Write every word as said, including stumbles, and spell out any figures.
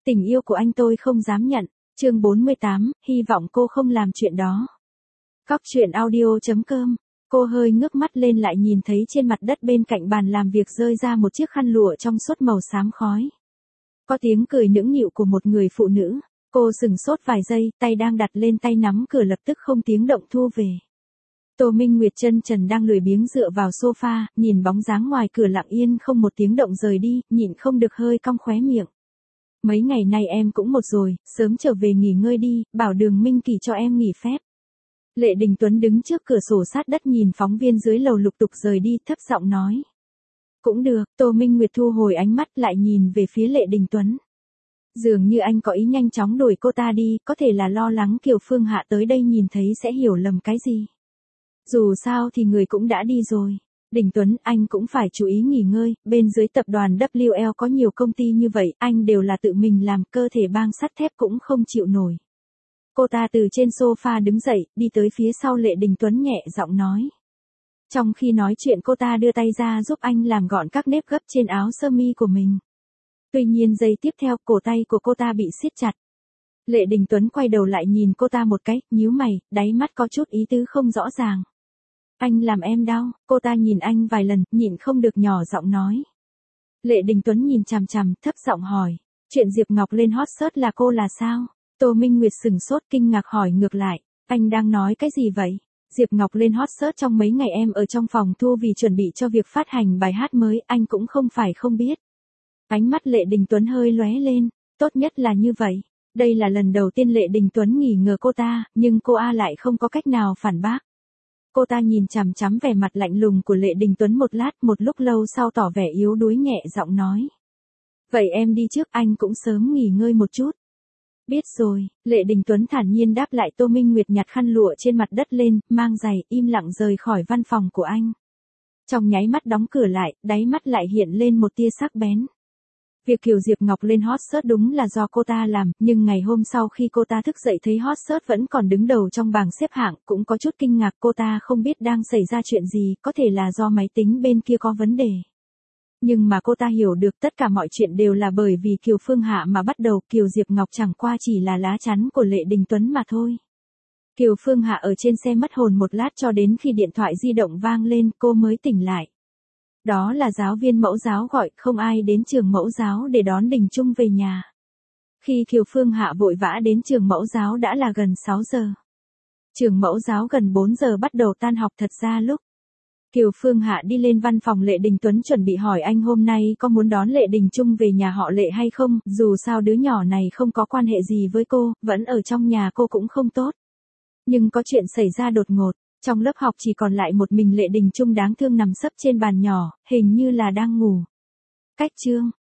Tình yêu của anh tôi không dám nhận. Chương bốn mươi tám, hy vọng cô không làm chuyện đó. Cóc truyện audio chấm com. Cô hơi ngước mắt lên lại nhìn thấy trên mặt đất bên cạnh bàn làm việc rơi ra một chiếc khăn lụa trong suốt màu xám khói. Có tiếng cười nũng nịu của một người phụ nữ. Cô sừng sốt vài giây, tay đang đặt lên tay nắm cửa lập tức không tiếng động thu về. Tô Minh Nguyệt chân trần đang lười biếng dựa vào sofa, nhìn bóng dáng ngoài cửa lặng yên không một tiếng động rời đi, nhịn không được hơi cong khóe miệng. Mấy ngày nay em cũng một rồi, sớm trở về nghỉ ngơi đi, bảo Đường Minh Kỳ cho em nghỉ phép. Lệ Đình Tuấn đứng trước cửa sổ sát đất nhìn phóng viên dưới lầu lục tục rời đi, thấp giọng nói. Cũng được, Tô Minh Nguyệt thu hồi ánh mắt lại nhìn về phía Lệ Đình Tuấn. Dường như anh có ý nhanh chóng đuổi cô ta đi, có thể là lo lắng Kiều Phương Hạ tới đây nhìn thấy sẽ hiểu lầm cái gì. Dù sao thì người cũng đã đi rồi. Đình Tuấn, anh cũng phải chú ý nghỉ ngơi, bên dưới tập đoàn vê kép lờ có nhiều công ty như vậy, anh đều là tự mình làm, cơ thể bang sắt thép cũng không chịu nổi. Cô ta từ trên sofa đứng dậy, đi tới phía sau Lệ Đình Tuấn nhẹ giọng nói. Trong khi nói chuyện cô ta đưa tay ra giúp anh làm gọn các nếp gấp trên áo sơ mi của mình. Tuy nhiên giây tiếp theo, cổ tay của cô ta bị siết chặt. Lệ Đình Tuấn quay đầu lại nhìn cô ta một cái, nhíu mày, đáy mắt có chút ý tứ không rõ ràng. Anh làm em đau, cô ta nhìn anh vài lần, nhịn không được nhỏ giọng nói. Lệ Đình Tuấn nhìn chằm chằm, thấp giọng hỏi, chuyện Diệp Ngọc lên hot search là cô là sao? Tô Minh Nguyệt sừng sốt kinh ngạc hỏi ngược lại, anh đang nói cái gì vậy? Diệp Ngọc lên hot search trong mấy ngày em ở trong phòng thu vì chuẩn bị cho việc phát hành bài hát mới, anh cũng không phải không biết. Ánh mắt Lệ Đình Tuấn hơi lóe lên, tốt nhất là như vậy. Đây là lần đầu tiên Lệ Đình Tuấn nghi ngờ cô ta, nhưng cô A lại không có cách nào phản bác. Cô ta nhìn chằm chằm vẻ mặt lạnh lùng của Lệ Đình Tuấn một lát, một lúc lâu sau tỏ vẻ yếu đuối nhẹ giọng nói. Vậy em đi trước, anh cũng sớm nghỉ ngơi một chút. Biết rồi, Lệ Đình Tuấn thản nhiên đáp lại. Tô Minh Nguyệt nhặt khăn lụa trên mặt đất lên, mang giày, im lặng rời khỏi văn phòng của anh. Trong nháy mắt đóng cửa lại, đáy mắt lại hiện lên một tia sắc bén. Việc Kiều Diệp Ngọc lên hot search đúng là do cô ta làm, nhưng ngày hôm sau khi cô ta thức dậy thấy hot search vẫn còn đứng đầu trong bảng xếp hạng, cũng có chút kinh ngạc, cô ta không biết đang xảy ra chuyện gì, có thể là do máy tính bên kia có vấn đề. Nhưng mà cô ta hiểu được tất cả mọi chuyện đều là bởi vì Kiều Phương Hạ mà bắt đầu, Kiều Diệp Ngọc chẳng qua chỉ là lá chắn của Lệ Đình Tuấn mà thôi. Kiều Phương Hạ ở trên xe mất hồn một lát cho đến khi điện thoại di động vang lên cô mới tỉnh lại. Đó là giáo viên mẫu giáo gọi, không ai đến trường mẫu giáo để đón Đình Trung về nhà. Khi Kiều Phương Hạ vội vã đến trường mẫu giáo đã là gần sáu giờ. Trường mẫu giáo gần bốn giờ bắt đầu tan học. Thật ra lúc Kiều Phương Hạ đi lên văn phòng Lệ Đình Tuấn chuẩn bị hỏi anh hôm nay có muốn đón Lệ Đình Trung về nhà họ Lệ hay không, dù sao đứa nhỏ này không có quan hệ gì với cô, vẫn ở trong nhà cô cũng không tốt. Nhưng có chuyện xảy ra đột ngột. Trong lớp học chỉ còn lại một mình Lệ Đình Trung đáng thương nằm sấp trên bàn nhỏ, hình như là đang ngủ. Cách chương,